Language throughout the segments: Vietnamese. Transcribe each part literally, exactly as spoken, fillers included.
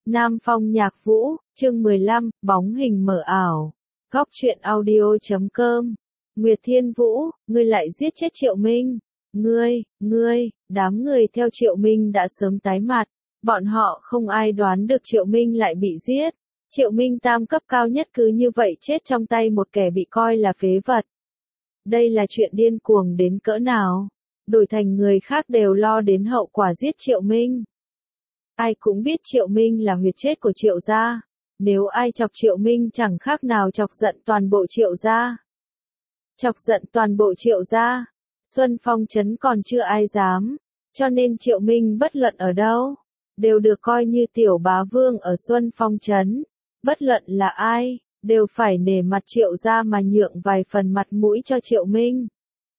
Nam Phong Nhạc Vũ, chương mười lăm, bóng hình mờ ảo. Góc truyện audio chấm com. Nguyệt Thiên Vũ, ngươi lại giết chết Triệu Minh. Ngươi, ngươi, đám người theo Triệu Minh đã sớm tái mặt. Bọn họ không ai đoán được Triệu Minh lại bị giết. Triệu Minh tam cấp cao nhất cứ như vậy chết trong tay một kẻ bị coi là phế vật. Đây là chuyện điên cuồng đến cỡ nào. Đổi thành người khác đều lo đến hậu quả giết Triệu Minh. Ai cũng biết Triệu Minh là huyết chết của Triệu gia. Nếu ai chọc Triệu Minh chẳng khác nào chọc giận toàn bộ Triệu gia. Chọc giận toàn bộ Triệu gia, Xuân Phong trấn còn chưa ai dám. Cho nên Triệu Minh bất luận ở đâu, đều được coi như tiểu bá vương ở Xuân Phong trấn. Bất luận là ai, đều phải nể mặt Triệu gia mà nhượng vài phần mặt mũi cho Triệu Minh.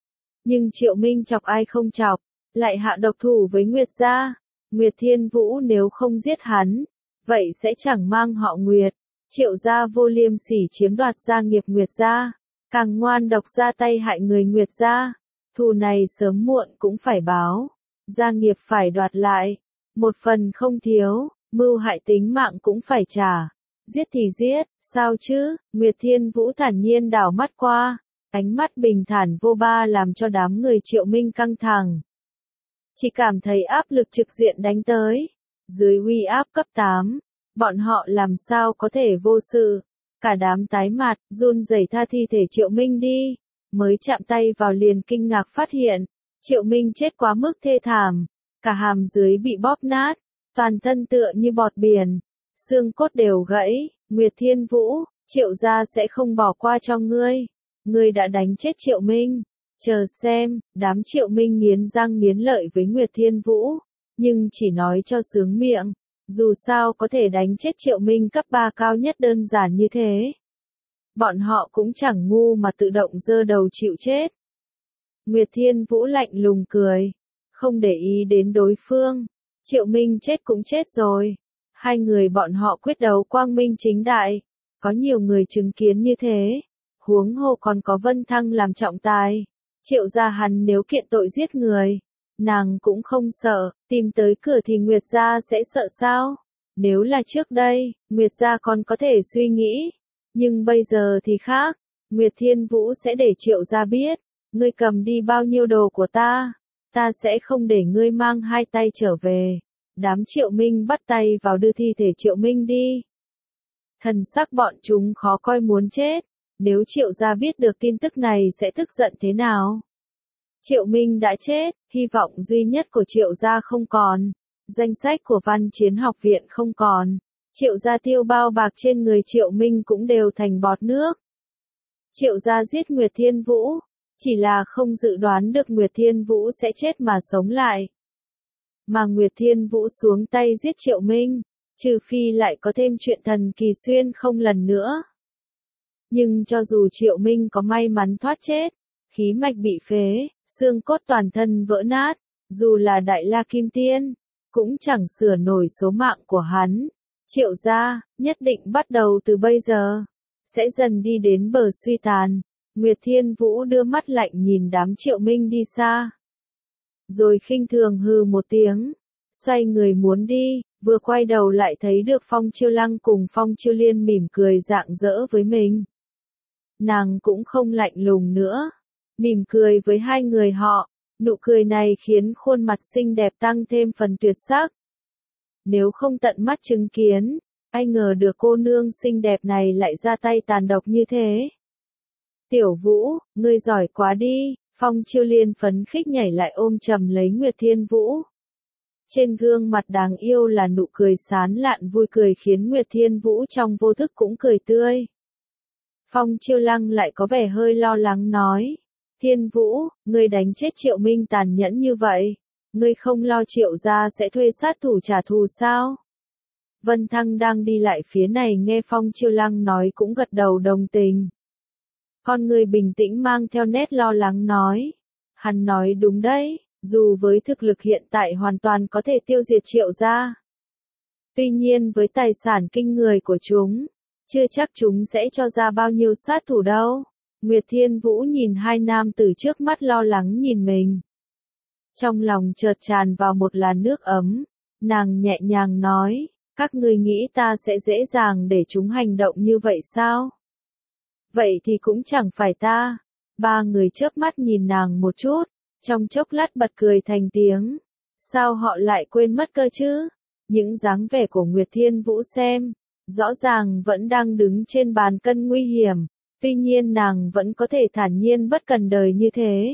Nhưng Triệu Minh chọc ai không chọc, lại hạ độc thủ với Nguyệt gia. Nguyệt Thiên Vũ nếu không giết hắn, vậy sẽ chẳng mang họ Nguyệt. Triệu gia vô liêm sỉ chiếm đoạt gia nghiệp Nguyệt gia, càng ngoan độc ra tay hại người Nguyệt gia. Thù này sớm muộn cũng phải báo, gia nghiệp phải đoạt lại, một phần không thiếu, mưu hại tính mạng cũng phải trả. Giết thì giết, sao chứ? Nguyệt Thiên Vũ thản nhiên đảo mắt qua, ánh mắt bình thản vô ba làm cho đám người Triệu Minh căng thẳng. Chỉ cảm thấy áp lực trực diện đánh tới. Dưới uy áp cấp tám, bọn họ làm sao có thể vô sự. Cả đám tái mặt, run rẩy tha thi thể Triệu Minh đi. Mới chạm tay vào liền kinh ngạc phát hiện, Triệu Minh chết quá mức thê thảm. Cả hàm dưới bị bóp nát, toàn thân tựa như bọt biển, xương cốt đều gãy. Nguyệt Thiên Vũ, Triệu gia sẽ không bỏ qua cho ngươi. Ngươi đã đánh chết Triệu Minh. Chờ xem, đám Triệu Minh nghiến răng nghiến lợi với Nguyệt Thiên Vũ, nhưng chỉ nói cho sướng miệng, dù sao có thể đánh chết Triệu Minh cấp ba cao nhất đơn giản như thế. Bọn họ cũng chẳng ngu mà tự động giơ đầu chịu chết. Nguyệt Thiên Vũ lạnh lùng cười, không để ý đến đối phương. Triệu Minh chết cũng chết rồi. Hai người bọn họ quyết đấu quang minh chính đại, có nhiều người chứng kiến như thế. Huống hồ còn có Vân Thăng làm trọng tài. Triệu gia hắn nếu kiện tội giết người, nàng cũng không sợ, tìm tới cửa thì Nguyệt gia sẽ sợ sao? Nếu là trước đây, Nguyệt gia còn có thể suy nghĩ, nhưng bây giờ thì khác. Nguyệt Thiên Vũ sẽ để Triệu gia biết, ngươi cầm đi bao nhiêu đồ của ta, ta sẽ không để ngươi mang hai tay trở về. Đám Triệu Minh bắt tay vào đưa thi thể Triệu Minh đi. Thần sắc bọn chúng khó coi muốn chết. Nếu Triệu gia biết được tin tức này sẽ tức giận thế nào? Triệu Minh đã chết, hy vọng duy nhất của Triệu gia không còn. Danh sách của Văn Chiến học viện không còn. Triệu gia tiêu bao bạc trên người Triệu Minh cũng đều thành bọt nước. Triệu gia giết Nguyệt Thiên Vũ, chỉ là không dự đoán được Nguyệt Thiên Vũ sẽ chết mà sống lại. Mà Nguyệt Thiên Vũ xuống tay giết Triệu Minh, trừ phi lại có thêm chuyện thần kỳ xuyên không lần nữa. Nhưng cho dù Triệu Minh có may mắn thoát chết, khí mạch bị phế, xương cốt toàn thân vỡ nát, dù là Đại La Kim Tiên, cũng chẳng sửa nổi số mạng của hắn. Triệu gia, nhất định bắt đầu từ bây giờ, sẽ dần đi đến bờ suy tàn. Nguyệt Thiên Vũ đưa mắt lạnh nhìn đám Triệu Minh đi xa. Rồi khinh thường hừ một tiếng, xoay người muốn đi, vừa quay đầu lại thấy được Phong Chiêu Lăng cùng Phong Chiêu Liên mỉm cười rạng rỡ với mình. Nàng cũng không lạnh lùng nữa, mỉm cười với hai người họ, nụ cười này khiến khuôn mặt xinh đẹp tăng thêm phần tuyệt sắc. Nếu không tận mắt chứng kiến, ai ngờ được cô nương xinh đẹp này lại ra tay tàn độc như thế. Tiểu Vũ, ngươi giỏi quá đi, Phong Chiêu Liên phấn khích nhảy lại ôm chầm lấy Nguyệt Thiên Vũ. Trên gương mặt đáng yêu là nụ cười sán lạn vui cười khiến Nguyệt Thiên Vũ trong vô thức cũng cười tươi. Phong Chiêu Lăng lại có vẻ hơi lo lắng nói, Thiên Vũ, ngươi đánh chết Triệu Minh tàn nhẫn như vậy, ngươi không lo Triệu gia sẽ thuê sát thủ trả thù sao? Vân Thăng đang đi lại phía này nghe Phong Chiêu Lăng nói cũng gật đầu đồng tình. Con người bình tĩnh mang theo nét lo lắng nói, hắn nói đúng đấy, dù với thực lực hiện tại hoàn toàn có thể tiêu diệt Triệu gia. Tuy nhiên với tài sản kinh người của chúng, chưa chắc chúng sẽ cho ra bao nhiêu sát thủ đâu. Nguyệt Thiên Vũ nhìn hai nam tử trước mắt lo lắng nhìn mình. Trong lòng chợt tràn vào một làn nước ấm, nàng nhẹ nhàng nói, Các ngươi nghĩ ta sẽ dễ dàng để chúng hành động như vậy sao? Vậy thì cũng chẳng phải ta. Ba người chớp mắt nhìn nàng một chút, trong chốc lát bật cười thành tiếng. Sao họ lại quên mất cơ chứ? Những dáng vẻ của Nguyệt Thiên Vũ xem, rõ ràng vẫn đang đứng trên bàn cân nguy hiểm, tuy nhiên nàng vẫn có thể thản nhiên bất cần đời như thế.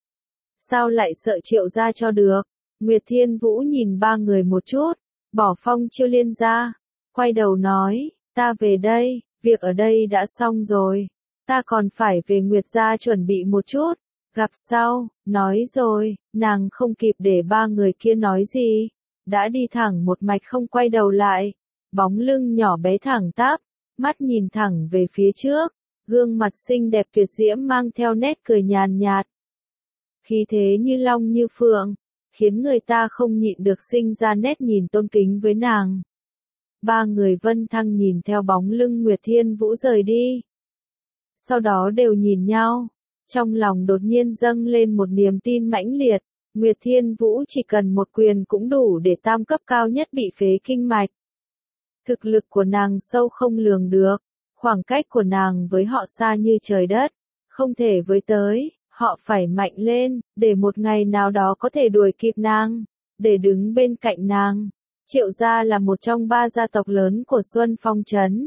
Sao lại sợ Triệu gia cho được? Nguyệt Thiên Vũ nhìn ba người một chút, bỏ Phong Chiêu Liên ra, quay đầu nói, ta về đây, việc ở đây đã xong rồi, ta còn phải về Nguyệt gia chuẩn bị một chút, gặp sau, nói rồi, nàng không kịp để ba người kia nói gì, đã đi thẳng một mạch không quay đầu lại, bóng lưng nhỏ bé thẳng tắp, mắt nhìn thẳng về phía trước, gương mặt xinh đẹp tuyệt diễm mang theo nét cười nhàn nhạt. Khí thế như long như phượng, khiến người ta không nhịn được sinh ra nét nhìn tôn kính với nàng. Ba người Vân Thăng nhìn theo bóng lưng Nguyệt Thiên Vũ rời đi. Sau đó đều nhìn nhau, trong lòng đột nhiên dâng lên một niềm tin mãnh liệt, Nguyệt Thiên Vũ chỉ cần một quyền cũng đủ để tam cấp cao nhất bị phế kinh mạch. Thực lực của nàng sâu không lường được, khoảng cách của nàng với họ xa như trời đất, không thể với tới. Họ phải mạnh lên, để một ngày nào đó có thể đuổi kịp nàng, để đứng bên cạnh nàng. Triệu gia là một trong ba gia tộc lớn của Xuân Phong Trấn.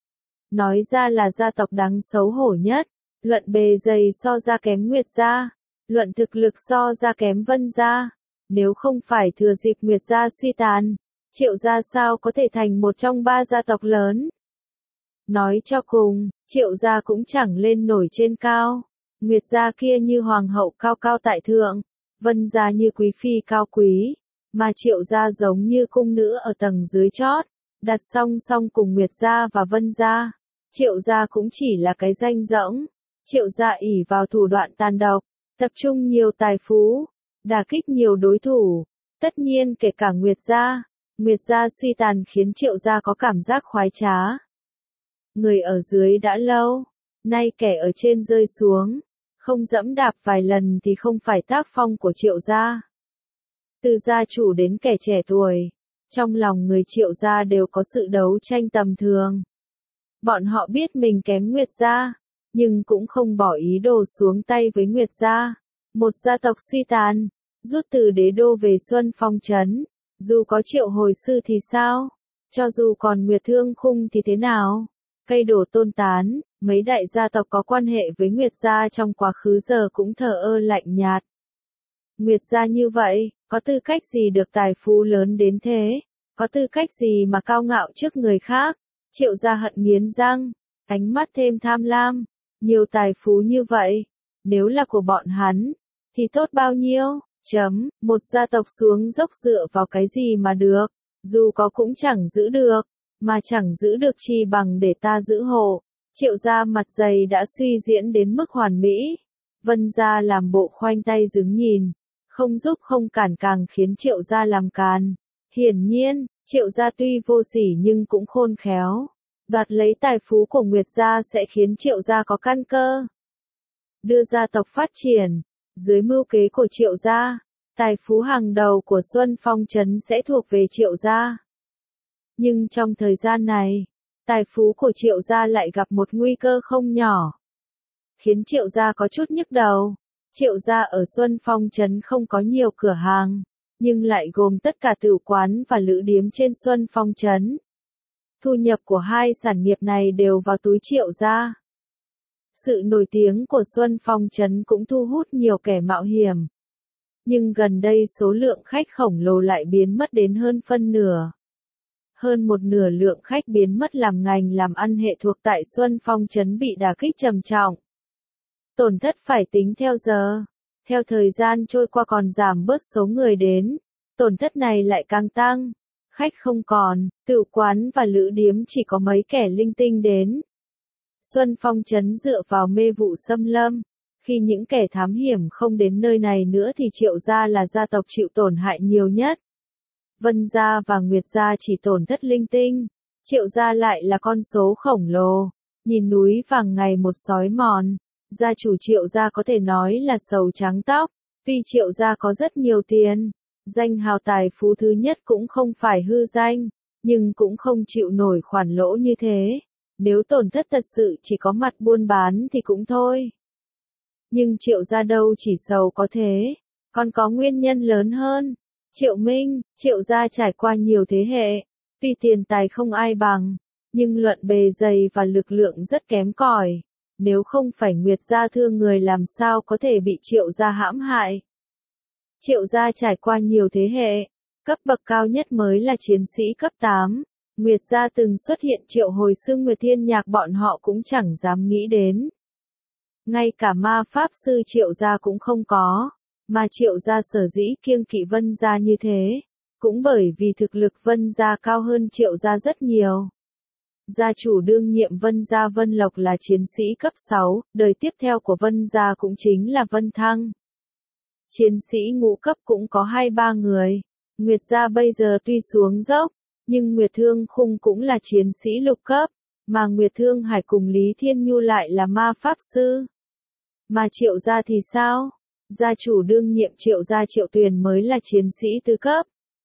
Nói ra là gia tộc đáng xấu hổ nhất, luận bề dày so ra kém Nguyệt gia, luận thực lực so ra kém Vân gia. Nếu không phải thừa dịp Nguyệt gia suy tàn, Triệu gia sao có thể thành một trong ba gia tộc lớn. Nói cho cùng, Triệu gia cũng chẳng lên nổi trên cao. Nguyệt gia kia như hoàng hậu cao cao tại thượng, Vân gia như quý phi cao quý, mà Triệu gia giống như cung nữ ở tầng dưới chót, đặt song song cùng Nguyệt gia và Vân gia. Triệu gia cũng chỉ là cái danh rỗng, Triệu gia ỷ vào thủ đoạn tàn độc, tập trung nhiều tài phú, đả kích nhiều đối thủ, tất nhiên kể cả Nguyệt gia. Nguyệt gia suy tàn khiến Triệu gia có cảm giác khoái trá. Người ở dưới đã lâu, nay kẻ ở trên rơi xuống. Không dẫm đạp vài lần thì không phải tác phong của Triệu gia. Từ gia chủ đến kẻ trẻ tuổi, trong lòng người Triệu gia đều có sự đấu tranh tầm thường. Bọn họ biết mình kém Nguyệt gia, nhưng cũng không bỏ ý đồ xuống tay với Nguyệt gia. Một gia tộc suy tàn, rút từ đế đô về Xuân Phong Trấn, dù có Triệu hồi sư thì sao? Cho dù còn Nguyệt Thương Khung thì thế nào? Cây đổ tôn tán, mấy đại gia tộc có quan hệ với Nguyệt gia trong quá khứ giờ cũng thờ ơ lạnh nhạt. Nguyệt gia như vậy, có tư cách gì được tài phú lớn đến thế? Có tư cách gì mà cao ngạo trước người khác? Triệu gia hận nghiến răng, ánh mắt thêm tham lam, nhiều tài phú như vậy, nếu là của bọn hắn, thì tốt bao nhiêu? Chấm, một gia tộc xuống dốc dựa vào cái gì mà được, dù có cũng chẳng giữ được. Mà chẳng giữ được chi bằng để ta giữ hộ. Triệu gia mặt dày đã suy diễn đến mức hoàn mỹ. Vân gia làm bộ khoanh tay đứng nhìn, không giúp không cản càng khiến Triệu gia làm càn. Hiển nhiên, Triệu gia tuy vô sỉ nhưng cũng khôn khéo. Đoạt lấy tài phú của Nguyệt gia sẽ khiến Triệu gia có căn cơ. Đưa gia tộc phát triển, dưới mưu kế của Triệu gia, tài phú hàng đầu của Xuân Phong Trấn sẽ thuộc về Triệu gia. Nhưng trong thời gian này, tài phú của Triệu gia lại gặp một nguy cơ không nhỏ, khiến Triệu gia có chút nhức đầu. Triệu gia ở Xuân Phong Trấn không có nhiều cửa hàng, nhưng lại gồm tất cả tử quán và lữ điếm trên Xuân Phong Trấn. Thu nhập của hai sản nghiệp này đều vào túi Triệu gia. Sự nổi tiếng của Xuân Phong Trấn cũng thu hút nhiều kẻ mạo hiểm. Nhưng gần đây số lượng khách khổng lồ lại biến mất đến hơn phân nửa. Hơn một nửa lượng khách biến mất làm ngành làm ăn hệ thuộc tại Xuân Phong Trấn bị đả kích trầm trọng. Tổn thất phải tính theo giờ. Theo thời gian trôi qua còn giảm bớt số người đến. Tổn thất này lại càng tăng. Khách không còn, tử quán và lữ điếm chỉ có mấy kẻ linh tinh đến. Xuân Phong Trấn dựa vào mê vụ xâm lâm. Khi những kẻ thám hiểm không đến nơi này nữa thì Triệu gia là gia tộc chịu tổn hại nhiều nhất. Vân gia và Nguyệt gia chỉ tổn thất linh tinh, Triệu gia lại là con số khổng lồ, nhìn núi vàng ngày một xói mòn, gia chủ Triệu gia có thể nói là sầu trắng tóc, tuy Triệu gia có rất nhiều tiền, danh hào tài phú thứ nhất cũng không phải hư danh, nhưng cũng không chịu nổi khoản lỗ như thế. Nếu tổn thất thật sự chỉ có mặt buôn bán thì cũng thôi. Nhưng Triệu gia đâu chỉ giàu có thế, còn có nguyên nhân lớn hơn. Triệu Minh, Triệu gia trải qua nhiều thế hệ, tuy tiền tài không ai bằng, nhưng luận bề dày và lực lượng rất kém cỏi. Nếu không phải Nguyệt gia thương người làm sao có thể bị Triệu gia hãm hại. Triệu gia trải qua nhiều thế hệ, cấp bậc cao nhất mới là chiến sĩ cấp tám. Nguyệt gia từng xuất hiện triệu hồi xưng Nguyệt Thiên Nhạc bọn họ cũng chẳng dám nghĩ đến. Ngay cả ma pháp sư Triệu gia cũng không có, mà Triệu gia sở dĩ kiêng kỵ Vân gia như thế, cũng bởi vì thực lực Vân gia cao hơn Triệu gia rất nhiều. Gia chủ đương nhiệm Vân gia Vân Lộc là chiến sĩ cấp sáu, đời tiếp theo của Vân gia cũng chính là Vân Thăng. Chiến sĩ ngũ cấp cũng có hai ba người. Nguyệt gia bây giờ tuy xuống dốc, nhưng Nguyệt Thương Khung cũng là chiến sĩ lục cấp, mà Nguyệt Thương Hải cùng Lý Thiên Nhu lại là ma pháp sư. Mà Triệu gia thì sao? Gia chủ đương nhiệm Triệu gia Triệu Tuyền mới là chiến sĩ tứ cấp.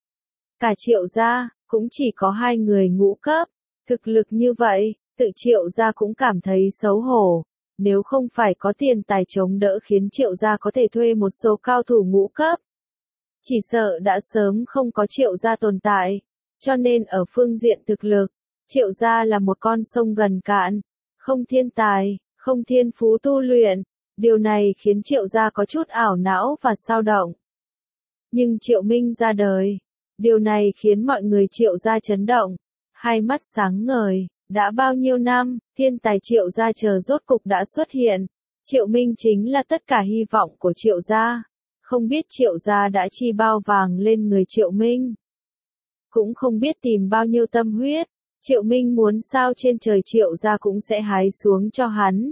Cả Triệu gia cũng chỉ có hai người ngũ cấp. Thực lực như vậy, tự Triệu gia cũng cảm thấy xấu hổ. Nếu không phải có tiền tài chống đỡ khiến Triệu gia có thể thuê một số cao thủ ngũ cấp, chỉ sợ đã sớm không có Triệu gia tồn tại. Cho nên ở phương diện thực lực, Triệu gia là một con sông gần cạn, không thiên tài, không thiên phú tu luyện. Điều này khiến Triệu gia có chút ảo não và xao động. Nhưng Triệu Minh ra đời, điều này khiến mọi người Triệu gia chấn động, hai mắt sáng ngời. Đã bao nhiêu năm, thiên tài Triệu gia chờ rốt cục đã xuất hiện. Triệu Minh chính là tất cả hy vọng của Triệu gia. Không biết Triệu gia đã chi bao vàng lên người Triệu Minh. Cũng không biết tìm bao nhiêu tâm huyết. Triệu Minh muốn sao trên trời Triệu gia cũng sẽ hái xuống cho hắn.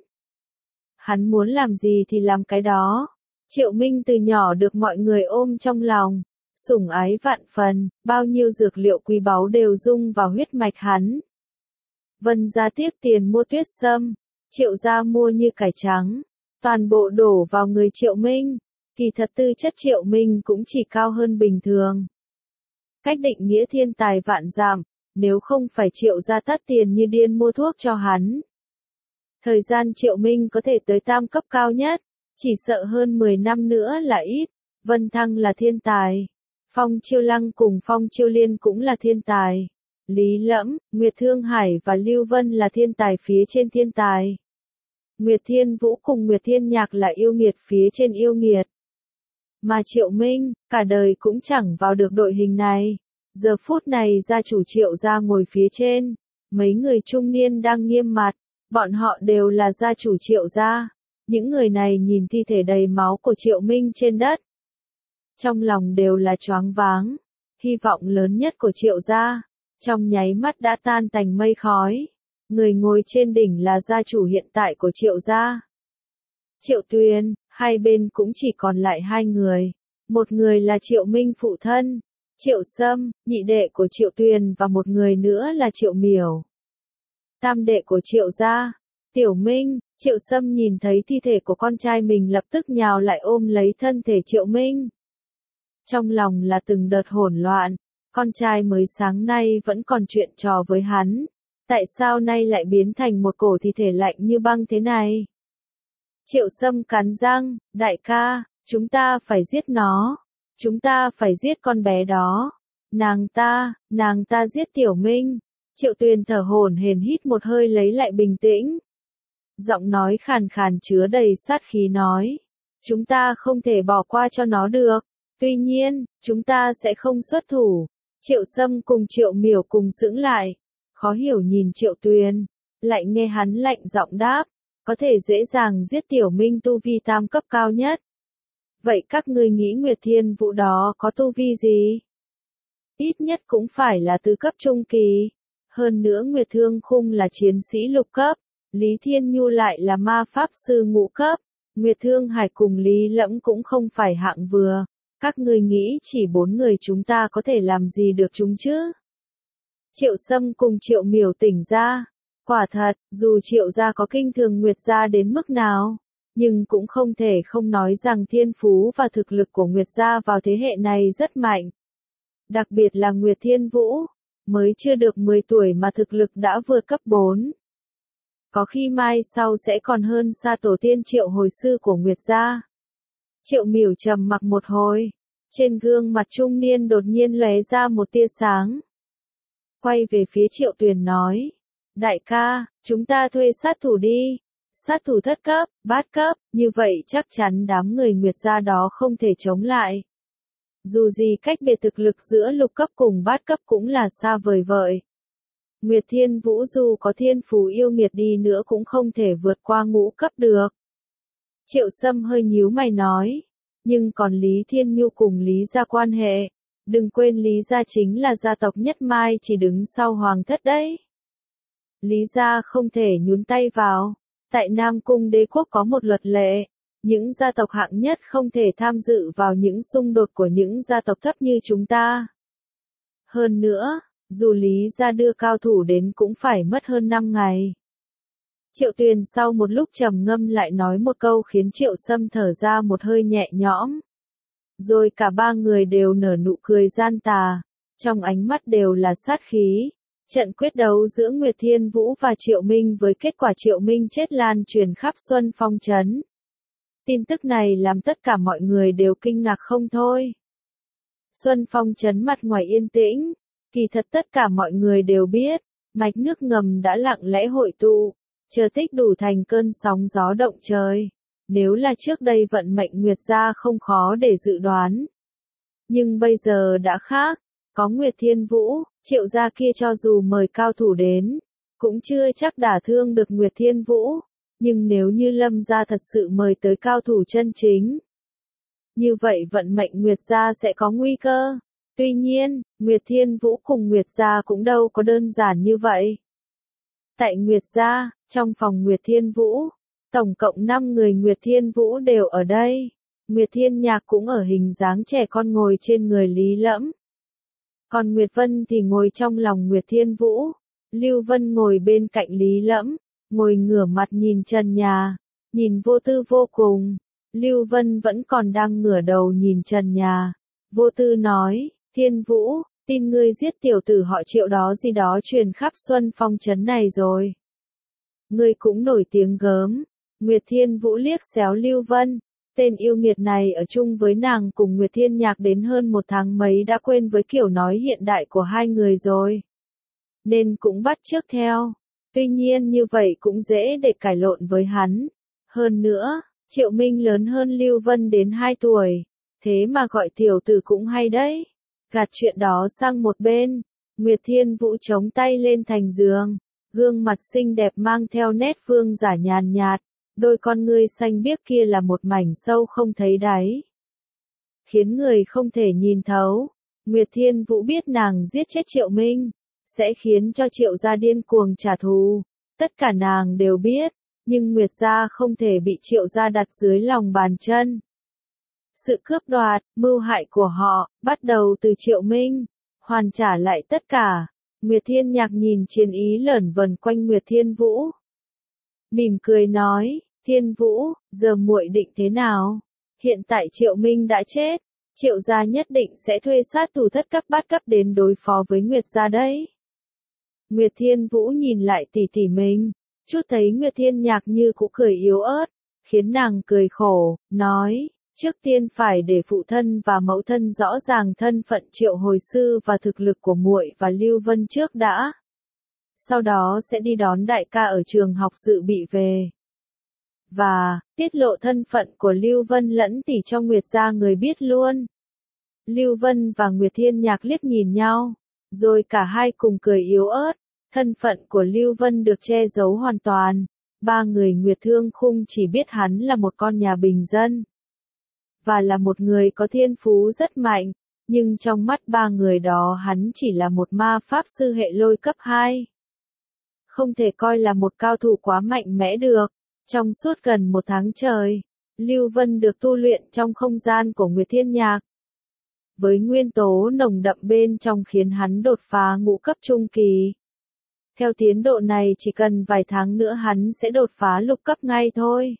Hắn muốn làm gì thì làm cái đó. Triệu Minh từ nhỏ được mọi người ôm trong lòng, sủng ái vạn phần, bao nhiêu dược liệu quý báu đều dung vào huyết mạch hắn. Vân gia tiếc tiền mua tuyết sâm, Triệu gia mua như cải trắng, toàn bộ đổ vào người Triệu Minh. Kỳ thật tư chất Triệu Minh cũng chỉ cao hơn bình thường. Cách định nghĩa thiên tài vạn giảm, nếu không phải Triệu gia tắt tiền như điên mua thuốc cho hắn. Thời gian Triệu Minh có thể tới tam cấp cao nhất, chỉ sợ hơn mười năm nữa là ít. Vân Thăng là thiên tài, Phong Chiêu Lăng cùng Phong Chiêu Liên cũng là thiên tài. Lý Lẫm, Nguyệt Thương Hải và Lưu Vân là thiên tài phía trên thiên tài. Nguyệt Thiên Vũ cùng Nguyệt Thiên Nhạc là yêu nghiệt phía trên yêu nghiệt. Mà Triệu Minh, cả đời cũng chẳng vào được đội hình này. Giờ phút này gia chủ Triệu gia ngồi phía trên, mấy người trung niên đang nghiêm mặt, bọn họ đều là gia chủ Triệu gia. Những người này nhìn thi thể đầy máu của Triệu Minh trên đất, trong lòng đều là choáng váng. Hy vọng lớn nhất của Triệu gia, trong nháy mắt đã tan thành mây khói. Người ngồi trên đỉnh là gia chủ hiện tại của Triệu gia, Triệu Tuyền. Hai bên cũng chỉ còn lại hai người. Một người là Triệu Minh phụ thân, Triệu Sâm, nhị đệ của Triệu Tuyền, và một người nữa là Triệu Miểu, tam đệ của Triệu gia. Tiểu Minh, Triệu Sâm nhìn thấy thi thể của con trai mình lập tức nhào lại ôm lấy thân thể Triệu Minh. Trong lòng là từng đợt hỗn loạn, con trai mới sáng nay vẫn còn chuyện trò với hắn. Tại sao nay lại biến thành một cổ thi thể lạnh như băng thế này? Triệu Sâm cắn răng, đại ca, chúng ta phải giết nó. Chúng ta phải giết con bé đó. Nàng ta, nàng ta giết Tiểu Minh. Triệu Tuyền thở hổn hển hít một hơi lấy lại bình tĩnh. Giọng nói khàn khàn chứa đầy sát khí nói. Chúng ta không thể bỏ qua cho nó được. Tuy nhiên, chúng ta sẽ không xuất thủ. Triệu Sâm cùng Triệu Miểu cùng sững lại. Khó hiểu nhìn Triệu Tuyền. Lại nghe hắn lạnh giọng đáp. Có thể dễ dàng giết Tiểu Minh tu vi tam cấp cao nhất. Vậy các ngươi nghĩ Nguyệt Thiên Vũ đó có tu vi gì? Ít nhất cũng phải là tứ cấp trung kỳ. Hơn nữa Nguyệt Thương Khung là chiến sĩ lục cấp. Lý Thiên Nhu lại là ma pháp sư ngũ cấp. Nguyệt Thương Hải cùng Lý Lẫm cũng không phải hạng vừa. Các ngươi nghĩ chỉ bốn người chúng ta có thể làm gì được chúng chứ? Triệu Sâm cùng Triệu Miểu tỉnh ra. Quả thật, dù Triệu gia có kinh thường Nguyệt gia đến mức nào, nhưng cũng không thể không nói rằng thiên phú và thực lực của Nguyệt gia vào thế hệ này rất mạnh. Đặc biệt là Nguyệt Thiên Vũ. mới chưa được mười tuổi mà thực lực đã vượt cấp bốn. Có khi mai sau sẽ còn hơn xa tổ tiên Triệu hồi sư của Nguyệt gia. Triệu Mỉu trầm mặc một hồi, trên gương mặt trung niên đột nhiên lóe ra một tia sáng. Quay về phía Triệu Tuyền nói, đại ca, chúng ta thuê sát thủ đi. Sát thủ thất cấp, bát cấp, như vậy chắc chắn đám người Nguyệt gia đó không thể chống lại. Dù gì cách biệt thực lực giữa lục cấp cùng bát cấp cũng là xa vời vợi. Nguyệt Thiên Vũ dù có thiên phú yêu nghiệt đi nữa cũng không thể vượt qua ngũ cấp được. Triệu Sâm hơi nhíu mày nói, nhưng còn Lý Thiên Nhu cùng Lý gia quan hệ, đừng quên Lý gia chính là gia tộc nhất mai chỉ đứng sau hoàng thất đấy. Lý gia không thể nhúng tay vào, tại Nam Cung Đế quốc có một luật lệ, những gia tộc hạng nhất không thể tham dự vào những xung đột của những gia tộc thấp như chúng ta. Hơn nữa, dù Lý gia đưa cao thủ đến cũng phải mất hơn năm ngày. Triệu Tuyền sau một lúc trầm ngâm lại nói một câu khiến Triệu Sâm thở ra một hơi nhẹ nhõm. Rồi cả ba người đều nở nụ cười gian tà, trong ánh mắt đều là sát khí. Trận quyết đấu giữa Nguyệt Thiên Vũ và Triệu Minh với kết quả Triệu Minh chết lan truyền khắp Xuân Phong Trấn. Tin tức này làm tất cả mọi người đều kinh ngạc không thôi. Xuân Phong Trấn mặt ngoài yên tĩnh, kỳ thật tất cả mọi người đều biết, mạch nước ngầm đã lặng lẽ hội tụ, chờ tích đủ thành cơn sóng gió động trời. Nếu là trước đây vận mệnh Nguyệt gia không khó để dự đoán. Nhưng bây giờ đã khác, có Nguyệt Thiên Vũ, Triệu gia kia cho dù mời cao thủ đến, cũng chưa chắc đả thương được Nguyệt Thiên Vũ. Nhưng nếu như Lâm gia thật sự mời tới cao thủ chân chính, như vậy vận mệnh Nguyệt gia sẽ có nguy cơ. Tuy nhiên, Nguyệt Thiên Vũ cùng Nguyệt gia cũng đâu có đơn giản như vậy. Tại Nguyệt gia, trong phòng Nguyệt Thiên Vũ, tổng cộng năm người Nguyệt Thiên Vũ đều ở đây. Nguyệt Thiên Nhạc cũng ở hình dáng trẻ con ngồi trên người Lý Lẫm. Còn Nguyệt Vân thì ngồi trong lòng Nguyệt Thiên Vũ. Lưu Vân ngồi bên cạnh Lý Lẫm, ngồi ngửa mặt nhìn trần nhà, nhìn vô tư vô cùng. Lưu Vân vẫn còn đang ngửa đầu nhìn trần nhà. Vô tư nói, Thiên Vũ, tin ngươi giết tiểu tử họ Triệu đó gì đó truyền khắp Xuân Phong Trấn này rồi. Ngươi cũng nổi tiếng gớm. Nguyệt Thiên Vũ liếc xéo Lưu Vân. Tên yêu nghiệt này ở chung với nàng cùng Nguyệt Thiên Nhạc đến hơn một tháng mấy đã quên với kiểu nói hiện đại của hai người rồi. Nên cũng bắt chước theo. Tuy nhiên như vậy cũng dễ để cãi lộn với hắn. Hơn nữa, Triệu Minh lớn hơn Lưu Vân đến hai tuổi. Thế mà gọi tiểu tử cũng hay đấy. Gạt chuyện đó sang một bên. Nguyệt Thiên Vũ chống tay lên thành giường. Gương mặt xinh đẹp mang theo nét vương giả nhàn nhạt. Đôi con ngươi xanh biếc kia là một mảnh sâu không thấy đáy. Khiến người không thể nhìn thấu. Nguyệt Thiên Vũ biết nàng giết chết Triệu Minh, sẽ khiến cho Triệu gia điên cuồng trả thù. Tất cả nàng đều biết, nhưng Nguyệt gia không thể bị Triệu gia đặt dưới lòng bàn chân. Sự cướp đoạt, mưu hại của họ, bắt đầu từ Triệu Minh, hoàn trả lại tất cả. Nguyệt Thiên Nhạc nhìn chiến ý lởn vần quanh Nguyệt Thiên Vũ. Mỉm cười nói, Thiên Vũ, giờ muội định thế nào? Hiện tại Triệu Minh đã chết, Triệu gia nhất định sẽ thuê sát thủ thất cấp bát cấp đến đối phó với Nguyệt gia đấy. Nguyệt Thiên Vũ nhìn lại tỷ tỷ mình, chút thấy Nguyệt Thiên Nhạc như cũ cười yếu ớt, khiến nàng cười khổ, nói, trước tiên phải để phụ thân và mẫu thân rõ ràng thân phận Triệu hồi sư và thực lực của muội và Lưu Vân trước đã. Sau đó sẽ đi đón đại ca ở trường học dự bị về. Và, tiết lộ thân phận của Lưu Vân lẫn tỷ cho Nguyệt gia người biết luôn. Lưu Vân và Nguyệt Thiên Nhạc liếc nhìn nhau, rồi cả hai cùng cười yếu ớt. Thân phận của Lưu Vân được che giấu hoàn toàn. Ba người Nguyệt Thương Khung chỉ biết hắn là một con nhà bình dân. Và là một người có thiên phú rất mạnh. Nhưng trong mắt ba người đó hắn chỉ là một ma pháp sư hệ lôi cấp hai. Không thể coi là một cao thủ quá mạnh mẽ được. Trong suốt gần một tháng trời, Lưu Vân được tu luyện trong không gian của Nguyệt Thiên Nhạc. Với nguyên tố nồng đậm bên trong khiến hắn đột phá ngũ cấp trung kỳ. Theo tiến độ này chỉ cần vài tháng nữa hắn sẽ đột phá lục cấp ngay thôi.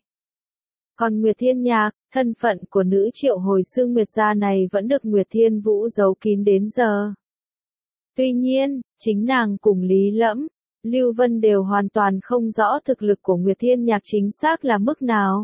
Còn Nguyệt Thiên Nhạc, thân phận của nữ Triệu hồi sư Nguyệt gia này vẫn được Nguyệt Thiên Vũ giấu kín đến giờ. Tuy nhiên, chính nàng cùng Lý Lẫm, Lưu Vân đều hoàn toàn không rõ thực lực của Nguyệt Thiên Nhạc chính xác là mức nào.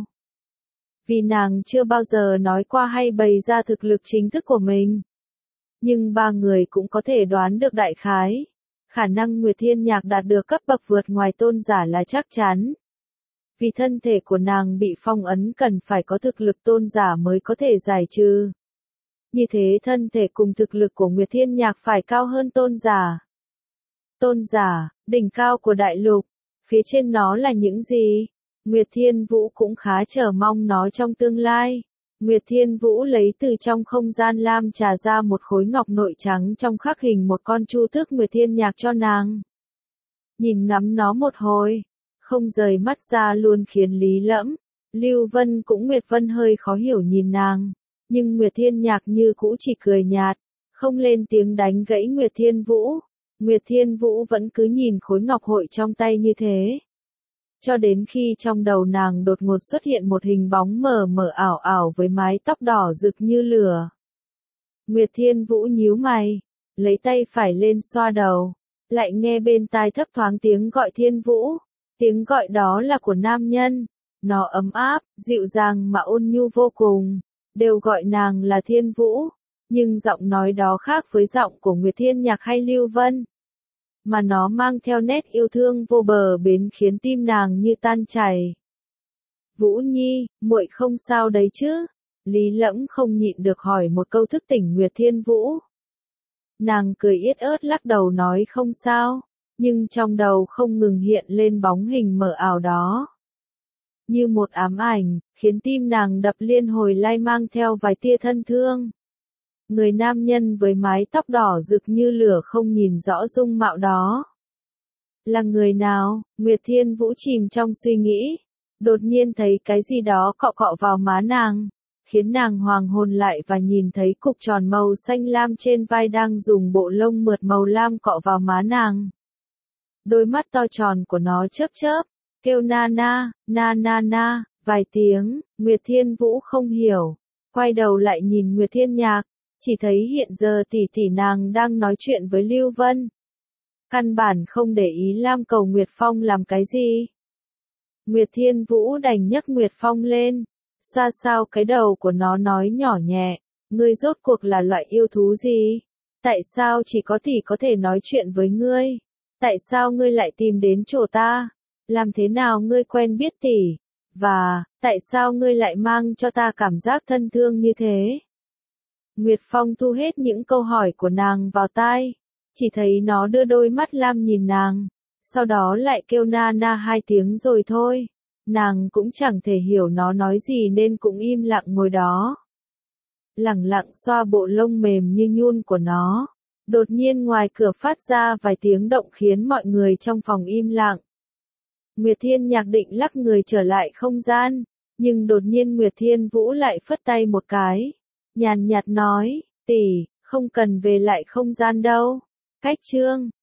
Vì nàng chưa bao giờ nói qua hay bày ra thực lực chính thức của mình. Nhưng ba người cũng có thể đoán được đại khái. Khả năng Nguyệt Thiên Nhạc đạt được cấp bậc vượt ngoài tôn giả là chắc chắn. Vì thân thể của nàng bị phong ấn cần phải có thực lực tôn giả mới có thể giải trừ. Như thế thân thể cùng thực lực của Nguyệt Thiên Nhạc phải cao hơn tôn giả. Tôn giả, đỉnh cao của đại lục, phía trên nó là những gì? Nguyệt Thiên Vũ cũng khá chờ mong nó trong tương lai. Nguyệt Thiên Vũ lấy từ trong không gian lam trà ra một khối ngọc nội trắng trong khắc hình một con chu tước Nguyệt Thiên Nhạc cho nàng. Nhìn ngắm nó một hồi, không rời mắt ra luôn khiến Lý Lẫm, Lưu Vân cũng Nguyệt Vân hơi khó hiểu nhìn nàng. Nhưng Nguyệt Thiên Nhạc như cũ chỉ cười nhạt, không lên tiếng đánh gãy Nguyệt Thiên Vũ. Nguyệt Thiên Vũ vẫn cứ nhìn khối ngọc hội trong tay như thế. Cho đến khi trong đầu nàng đột ngột xuất hiện một hình bóng mờ mờ ảo ảo với mái tóc đỏ rực như lửa. Nguyệt Thiên Vũ nhíu mày, lấy tay phải lên xoa đầu, lại nghe bên tai thấp thoáng tiếng gọi Thiên Vũ. Tiếng gọi đó là của nam nhân, nó ấm áp, dịu dàng mà ôn nhu vô cùng, đều gọi nàng là Thiên Vũ, nhưng giọng nói đó khác với giọng của Nguyệt Thiên Nhạc hay Lưu Vân. Mà nó mang theo nét yêu thương vô bờ bến khiến tim nàng như tan chảy. Vũ Nhi, muội không sao đấy chứ? Lý Lẫm không nhịn được hỏi một câu thức tỉnh Nguyệt Thiên Vũ. Nàng cười yết ớt lắc đầu nói không sao, nhưng trong đầu không ngừng hiện lên bóng hình mờ ảo đó. Như một ám ảnh, khiến tim nàng đập liên hồi lai mang theo vài tia thân thương. Người nam nhân với mái tóc đỏ rực như lửa không nhìn rõ dung mạo đó. Là người nào? Nguyệt Thiên Vũ chìm trong suy nghĩ. Đột nhiên thấy cái gì đó cọ cọ vào má nàng, khiến nàng hoàng hồn lại và nhìn thấy cục tròn màu xanh lam trên vai đang dùng bộ lông mượt màu lam cọ vào má nàng. Đôi mắt to tròn của nó chớp chớp, kêu na na, na na na, vài tiếng. Nguyệt Thiên Vũ không hiểu, quay đầu lại nhìn Nguyệt Thiên Nhạc, chỉ thấy hiện giờ tỷ tỷ nàng đang nói chuyện với Lưu Vân. Căn bản không để ý Lam Cầu Nguyệt Phong làm cái gì. Nguyệt Thiên Vũ đành nhấc Nguyệt Phong lên, xoa sao cái đầu của nó nói nhỏ nhẹ, ngươi rốt cuộc là loại yêu thú gì? Tại sao chỉ có tỷ có thể nói chuyện với ngươi? Tại sao ngươi lại tìm đến chỗ ta? Làm thế nào ngươi quen biết tỷ? Và, tại sao ngươi lại mang cho ta cảm giác thân thương như thế? Nguyệt Phong thu hết những câu hỏi của nàng vào tai, chỉ thấy nó đưa đôi mắt lam nhìn nàng, sau đó lại kêu na na hai tiếng rồi thôi. Nàng cũng chẳng thể hiểu nó nói gì nên cũng im lặng ngồi đó. Lẳng lặng xoa bộ lông mềm như nhún của nó. Đột nhiên ngoài cửa phát ra vài tiếng động khiến mọi người trong phòng im lặng. Nguyệt Thiên Nhạc định lắc người trở lại không gian, nhưng đột nhiên Nguyệt Thiên Vũ lại phất tay một cái, nhàn nhạt nói, tỷ, không cần về lại không gian đâu. Cách chương